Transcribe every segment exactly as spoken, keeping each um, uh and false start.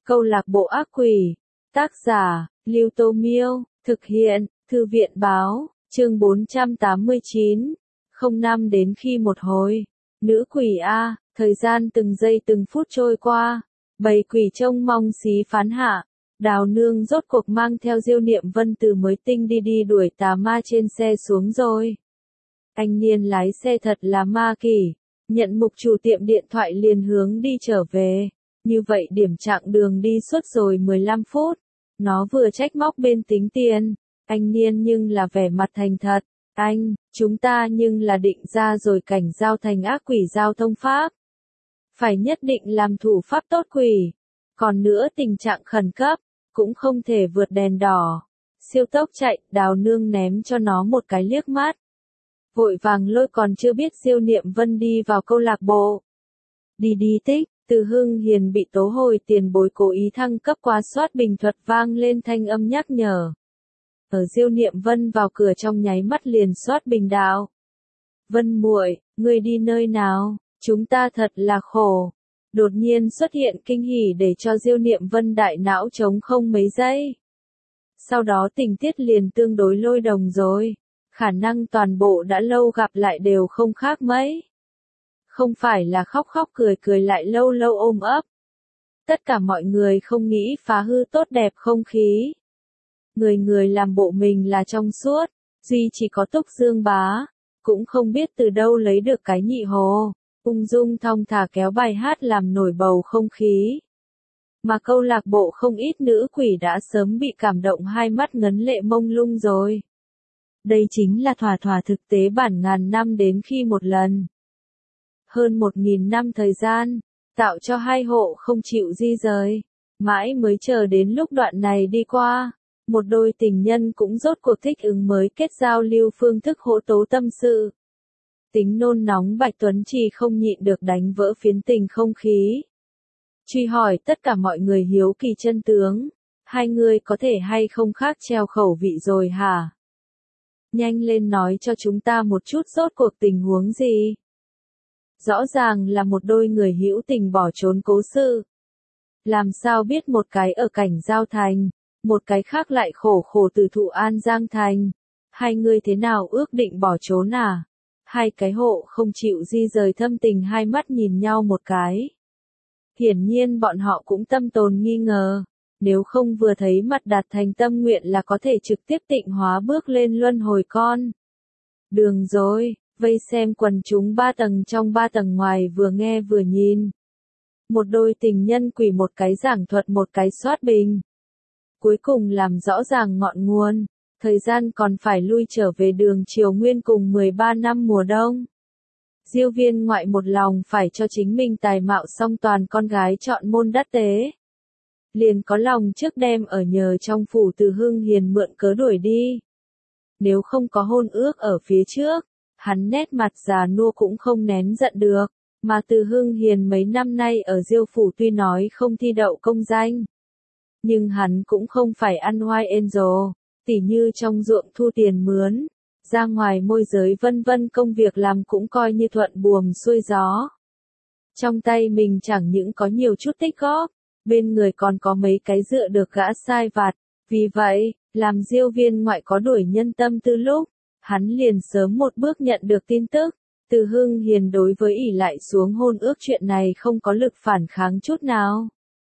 Câu lạc bộ ác quỷ. Tác giả, Lưu Tô Miêu. Thực hiện, Thư viện Báo. Chương bốn trăm tám mươi chín. Không năm đến khi một hồi. Nữ quỷ A, thời gian từng giây từng phút trôi qua. Bầy quỷ trông mong xí phán hạ. Đào nương rốt cuộc mang theo Diêu Niệm Vân từ mới tinh đi đi đuổi tà ma trên xe xuống rồi. Anh Niên lái xe thật là ma kỷ. Nhận mục chủ tiệm điện thoại liền hướng đi trở về. Như vậy điểm chặng đường đi suốt rồi mười lăm phút. Nó vừa trách móc bên tính tiền. Anh Niên nhưng là vẻ mặt thành thật. Anh, chúng ta nhưng là định ra rồi cảnh giao thành ác quỷ giao thông pháp. Phải nhất định làm thủ pháp tốt quỷ. Còn nữa tình trạng khẩn cấp, cũng không thể vượt đèn đỏ. Siêu tốc chạy, Đào nương ném cho nó một cái liếc mắt. Vội vàng lôi còn chưa biết Diêu Niệm Vân đi vào câu lạc bộ. Đi đi tích, từ Hưng Hiền bị tố hồi tiền bối cố ý thăng cấp qua soát bình thuật vang lên thanh âm nhắc nhở. Ở Diêu Niệm Vân vào cửa trong nháy mắt liền soát bình đạo. Vân muội, ngươi đi nơi nào, chúng ta thật là khổ. Đột nhiên xuất hiện kinh hỉ để cho Diêu Niệm Vân đại não trống không mấy giây. Sau đó tình tiết liền tương đối lôi đồng rồi. Khả năng toàn bộ đã lâu gặp lại đều không khác mấy. Không phải là khóc khóc cười cười lại lâu lâu ôm ấp. Tất cả mọi người không nghĩ phá hư tốt đẹp không khí. Người người làm bộ mình là trong suốt, duy chỉ có Túc Dương bá, cũng không biết từ đâu lấy được cái nhị hồ, ung dung thong thả kéo bài hát làm nổi bầu không khí. Mà câu lạc bộ không ít nữ quỷ đã sớm bị cảm động hai mắt ngấn lệ mông lung rồi. Đây chính là thỏa thỏa thực tế bản ngàn năm đến khi một lần. Hơn một nghìn năm thời gian, tạo cho hai hộ không chịu di rời. Mãi mới chờ đến lúc đoạn này đi qua. Một đôi tình nhân cũng rốt cuộc thích ứng mới kết giao lưu phương thức hỗ tố tâm sự. Tính nôn nóng Bạch Tuấn Trì không nhịn được đánh vỡ phiến tình không khí. Truy hỏi tất cả mọi người hiếu kỳ chân tướng. Hai người có thể hay không khác treo khẩu vị rồi hả? Nhanh lên nói cho chúng ta một chút rốt cuộc tình huống gì? Rõ ràng là một đôi người hữu tình bỏ trốn cố sự. Làm sao biết một cái ở cảnh giao thành, một cái khác lại khổ khổ từ Thụ An Giang thành. Hai người thế nào ước định bỏ trốn à? Hai cái hộ không chịu di rời thâm tình hai mắt nhìn nhau một cái. Hiển nhiên bọn họ cũng tâm tồn nghi ngờ. Nếu không vừa thấy mặt đạt thành tâm nguyện là có thể trực tiếp tịnh hóa bước lên luân hồi con. Đường rồi, vây xem quần chúng ba tầng trong ba tầng ngoài vừa nghe vừa nhìn. Một đôi tình nhân quỷ một cái giảng thuật một cái soát bình. Cuối cùng làm rõ ràng ngọn nguồn, thời gian còn phải lui trở về đường triều nguyên cùng mười ba năm mùa đông. Diêu Viên ngoại một lòng phải cho chính mình tài mạo song toàn con gái chọn môn đắc tế. Liền có lòng trước đem ở nhờ trong phủ Từ Hưng Hiền mượn cớ đuổi đi. Nếu không có hôn ước ở phía trước, hắn nét mặt già nua cũng không nén giận được, mà Từ Hưng Hiền mấy năm nay ở Diêu phủ tuy nói không thi đậu công danh, nhưng hắn cũng không phải ăn oai angel, tỉ như trong ruộng thu tiền mướn, ra ngoài môi giới vân vân công việc làm cũng coi như thuận buồm xuôi gió. Trong tay mình chẳng những có nhiều chút tích góp, bên người còn có mấy cái dựa được gã sai vặt, vì vậy, làm Diêu Viên ngoại có đuổi nhân tâm từ lúc, hắn liền sớm một bước nhận được tin tức, Từ Hưng Hiền đối với ỷ lại xuống hôn ước chuyện này không có lực phản kháng chút nào.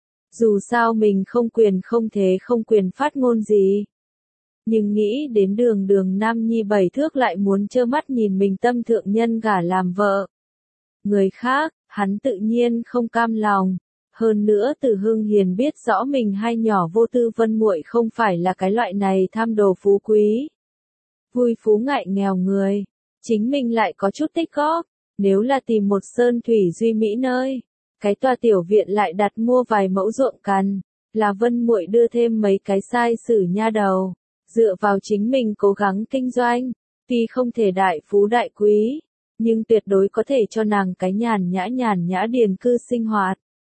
Dù sao mình không quyền không thế không quyền phát ngôn gì. Nhưng nghĩ đến đường đường Nam Nhi bảy thước lại muốn trơ mắt nhìn mình tâm thượng nhân gả làm vợ. Người khác, hắn tự nhiên không cam lòng. Hơn nữa Từ Hưng Hiền biết rõ mình hai nhỏ vô tư Vân muội không phải là cái loại này tham đồ phú quý. Vui phú ngại nghèo người. Chính mình lại có chút tích góp. Nếu là tìm một sơn thủy duy mỹ nơi. Cái tòa tiểu viện lại đặt mua vài mẫu ruộng cằn. Là Vân muội đưa thêm mấy cái sai sử nha đầu. Dựa vào chính mình cố gắng kinh doanh. Tuy không thể đại phú đại quý. Nhưng tuyệt đối có thể cho nàng cái nhàn nhã nhàn nhã điền cư sinh hoạt.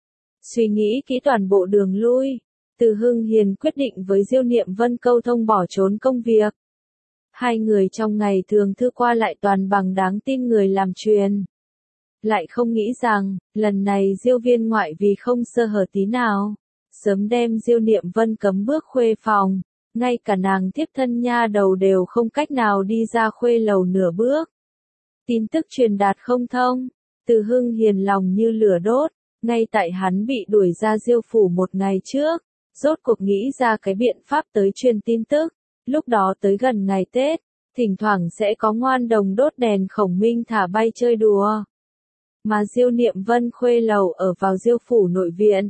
Suy nghĩ kỹ toàn bộ đường lui, Từ Hưng Hiền quyết định với Diêu Niệm Vân câu thông bỏ trốn công việc. Hai người trong ngày thường thư qua lại toàn bằng đáng tin người làm truyền. Lại không nghĩ rằng, lần này Diêu Viên ngoại vì không sơ hở tí nào, sớm đem Diêu Niệm Vân cấm bước khuê phòng, ngay cả nàng thiếp thân nha đầu đều không cách nào đi ra khuê lầu nửa bước. Tin tức truyền đạt không thông, Từ Hưng Hiền lòng như lửa đốt, ngay tại hắn bị đuổi ra Diêu phủ một ngày trước, rốt cuộc nghĩ ra cái biện pháp tới truyền tin tức, lúc đó tới gần ngày Tết, thỉnh thoảng sẽ có ngoan đồng đốt đèn khổng minh thả bay chơi đùa. Mà Diêu Niệm Vân khuê lầu ở vào Diêu phủ nội viện.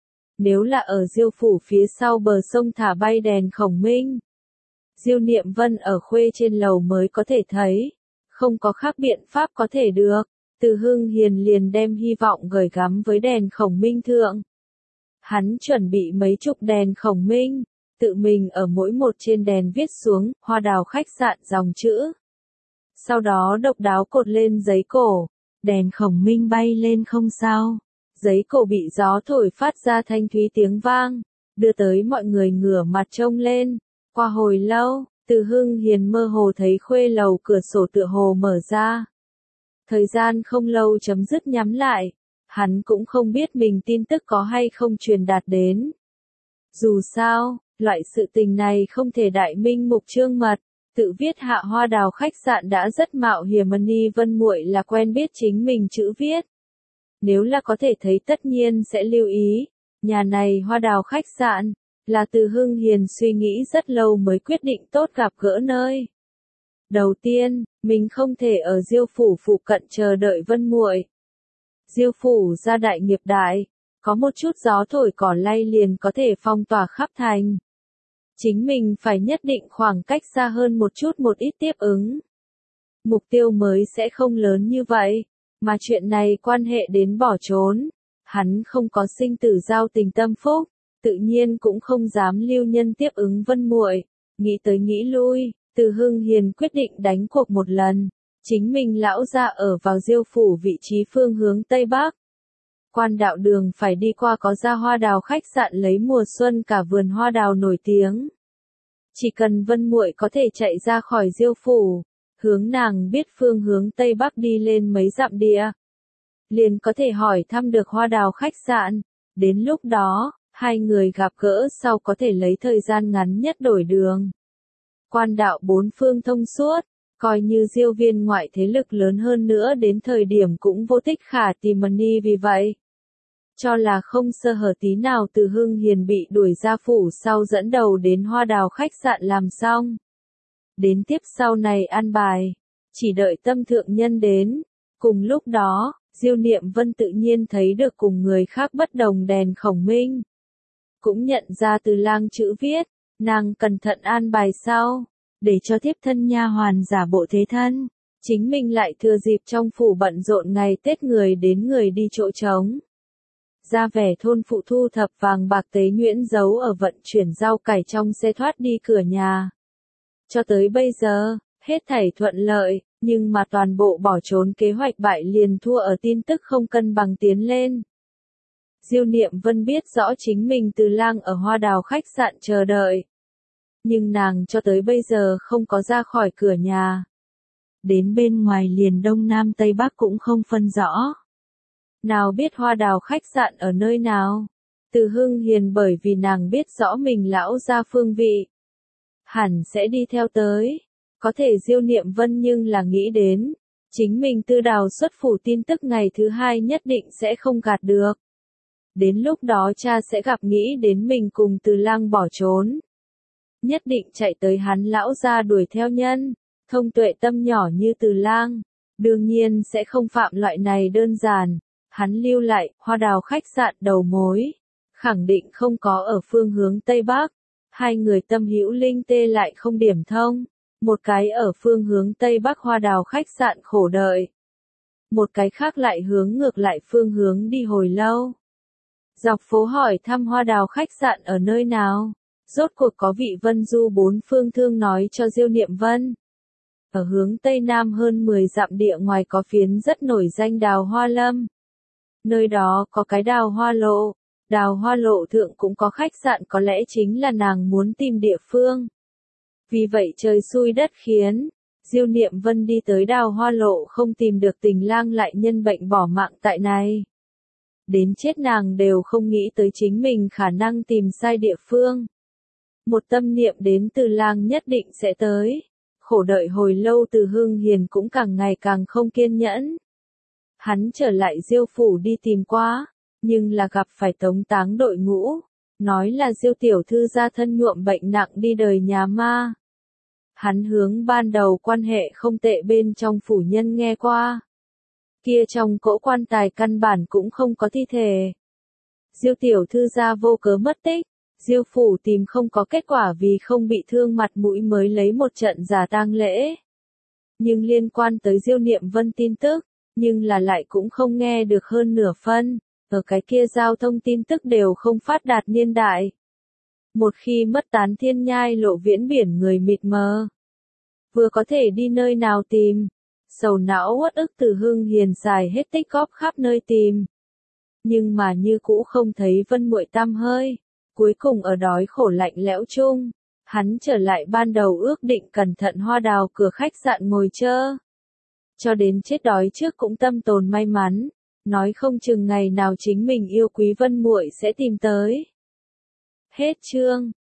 Nếu là ở Diêu phủ phía sau bờ sông thả bay đèn khổng minh, Diêu Niệm Vân ở khuê trên lầu mới có thể thấy, không có khác biện pháp có thể được. Từ Hưng Hiền liền đem hy vọng gửi gắm với đèn khổng minh thượng. Hắn chuẩn bị mấy chục đèn khổng minh, tự mình ở mỗi một trên đèn viết xuống Hoa Đào khách sạn dòng chữ. Sau đó độc đáo cột lên giấy cổ, đèn khổng minh bay lên không sao. Giấy cổ bị gió thổi phát ra thanh thúy tiếng vang, đưa tới mọi người ngửa mặt trông lên. Qua hồi lâu, Từ Hưng Hiền mơ hồ thấy khuê lầu cửa sổ tựa hồ mở ra. Thời gian không lâu chấm dứt nhắm lại, hắn cũng không biết mình tin tức có hay không truyền đạt đến. Dù sao, loại sự tình này không thể đại minh mục trương mật, tự viết hạ Hoa Đào khách sạn đã rất mạo hiểm. Ni Vân muội là quen biết chính mình chữ viết. Nếu là có thể thấy tất nhiên sẽ lưu ý, nhà này Hoa Đào khách sạn, là Từ Hưng Hiền suy nghĩ rất lâu mới quyết định tốt gặp gỡ nơi. Đầu tiên, mình không thể ở Diêu phủ phụ cận chờ đợi Vân muội. Diêu phủ gia đại nghiệp đại, có một chút gió thổi cỏ lay liền có thể phong tỏa khắp thành. Chính mình phải nhất định khoảng cách xa hơn một chút một ít tiếp ứng. Mục tiêu mới sẽ không lớn như vậy, mà chuyện này quan hệ đến bỏ trốn. Hắn không có sinh tử giao tình tâm phúc, tự nhiên cũng không dám lưu nhân tiếp ứng Vân muội. Nghĩ tới nghĩ lui, Từ Hưng Hiền quyết định đánh cuộc một lần. Chính mình lão ra ở vào Diêu phủ vị trí phương hướng Tây Bắc. Quan đạo đường phải đi qua có ra Hoa Đào khách sạn lấy mùa xuân cả vườn hoa đào nổi tiếng. Chỉ cần Vân muội có thể chạy ra khỏi Diêu phủ, hướng nàng biết phương hướng Tây Bắc đi lên mấy dặm địa, liền có thể hỏi thăm được Hoa Đào khách sạn. Đến lúc đó, hai người gặp gỡ sau có thể lấy thời gian ngắn nhất đổi đường. Quan đạo bốn phương thông suốt, coi như Diêu viên ngoại thế lực lớn hơn nữa đến thời điểm cũng vô tích khả tìm. Ni vì vậy, cho là không sơ hở tí nào Từ Hưng Hiền bị đuổi ra phủ sau dẫn đầu đến Hoa Đào khách sạn làm xong. Đến tiếp sau này an bài, chỉ đợi tâm thượng nhân đến. Cùng lúc đó, Diêu Niệm Vân tự nhiên thấy được cùng người khác bất đồng đèn khổng minh. Cũng nhận ra Từ Lang chữ viết, nàng cẩn thận an bài sau, để cho thiếp thân nha hoàn giả bộ thế thân. Chính mình lại thừa dịp trong phủ bận rộn ngày Tết người đến người đi chỗ trống. Ra vẻ thôn phụ thu thập vàng bạc tế nhuyễn giấu ở vận chuyển rau cải trong xe thoát đi cửa nhà. Cho tới bây giờ, hết thảy thuận lợi, nhưng mà toàn bộ bỏ trốn kế hoạch bại liền thua ở tin tức không cân bằng tiến lên. Diêu Niệm Vân biết rõ chính mình Từ Lang ở Hoa Đào khách sạn chờ đợi. Nhưng nàng cho tới bây giờ không có ra khỏi cửa nhà. Đến bên ngoài liền Đông Nam Tây Bắc cũng không phân rõ. Nào biết Hoa Đào khách sạn ở nơi nào? Từ Hưng Hiền bởi vì nàng biết rõ mình lão ra phương vị, hẳn sẽ đi theo tới. Có thể Diêu Niệm Vân nhưng là nghĩ đến, chính mình Tư Đào xuất phủ tin tức ngày thứ hai nhất định sẽ không gạt được. Đến lúc đó cha sẽ gặp nghĩ đến mình cùng Từ Lang bỏ trốn. Nhất định chạy tới hắn lão ra đuổi theo nhân. Thông tuệ tâm nhỏ như Từ Lang, đương nhiên sẽ không phạm loại này đơn giản. Hắn lưu lại Hoa Đào khách sạn đầu mối, khẳng định không có ở phương hướng Tây Bắc. Hai người tâm hữu linh tê lại không điểm thông. Một cái ở phương hướng Tây Bắc Hoa Đào khách sạn khổ đợi. Một cái khác lại hướng ngược lại phương hướng đi hồi lâu. Dọc phố hỏi thăm Hoa Đào khách sạn ở nơi nào. Rốt cuộc có vị Vân Du bốn phương thương nói cho Diêu Niệm Vân. Ở hướng Tây Nam hơn mười dặm địa ngoài có phiến rất nổi danh Đào Hoa Lâm. Nơi đó có cái Đào Hoa Lộ. Đào Hoa Lộ thượng cũng có khách sạn, có lẽ chính là nàng muốn tìm địa phương. Vì vậy trời xui đất khiến, Diêu Niệm Vân đi tới Đào Hoa Lộ không tìm được Tình Lang lại nhân bệnh bỏ mạng tại này. đến chết nàng đều không nghĩ tới chính mình khả năng tìm sai địa phương. Một tâm niệm đến Từ Lang nhất định sẽ tới. Khổ đợi hồi lâu Từ Hưng Hiền cũng càng ngày càng không kiên nhẫn. Hắn trở lại Diêu phủ đi tìm qua, nhưng là gặp phải tống táng đội ngũ, nói là Diêu tiểu thư gia thân nhuộm bệnh nặng đi đời nhà ma. Hắn hướng ban đầu quan hệ không tệ bên trong phủ nhân nghe qua. Kia trong cỗ quan tài căn bản cũng không có thi thể. Diêu tiểu thư gia vô cớ mất tích, Diêu phủ tìm không có kết quả vì không bị thương mặt mũi mới lấy một trận giả tang lễ. Nhưng liên quan tới Diêu Niệm Vân tin tức, nhưng là lại cũng không nghe được hơn nửa phân, ở cái kia giao thông tin tức đều không phát đạt niên đại. Một khi mất tán thiên nhai lộ viễn biển người mịt mờ. Vừa có thể đi nơi nào tìm, sầu não uất ức Từ Hưng Hiền xài hết tích góp khắp nơi tìm. Nhưng mà như cũ không thấy Vân muội tăm hơi, cuối cùng ở đói khổ lạnh lẽo chung, hắn trở lại ban đầu ước định cẩn thận hoa đào cửa khách sạn ngồi chơ. Cho đến chết đói trước cũng tâm tồn may mắn, nói không chừng ngày nào chính mình yêu quý Vân muội sẽ tìm tới. Hết chương.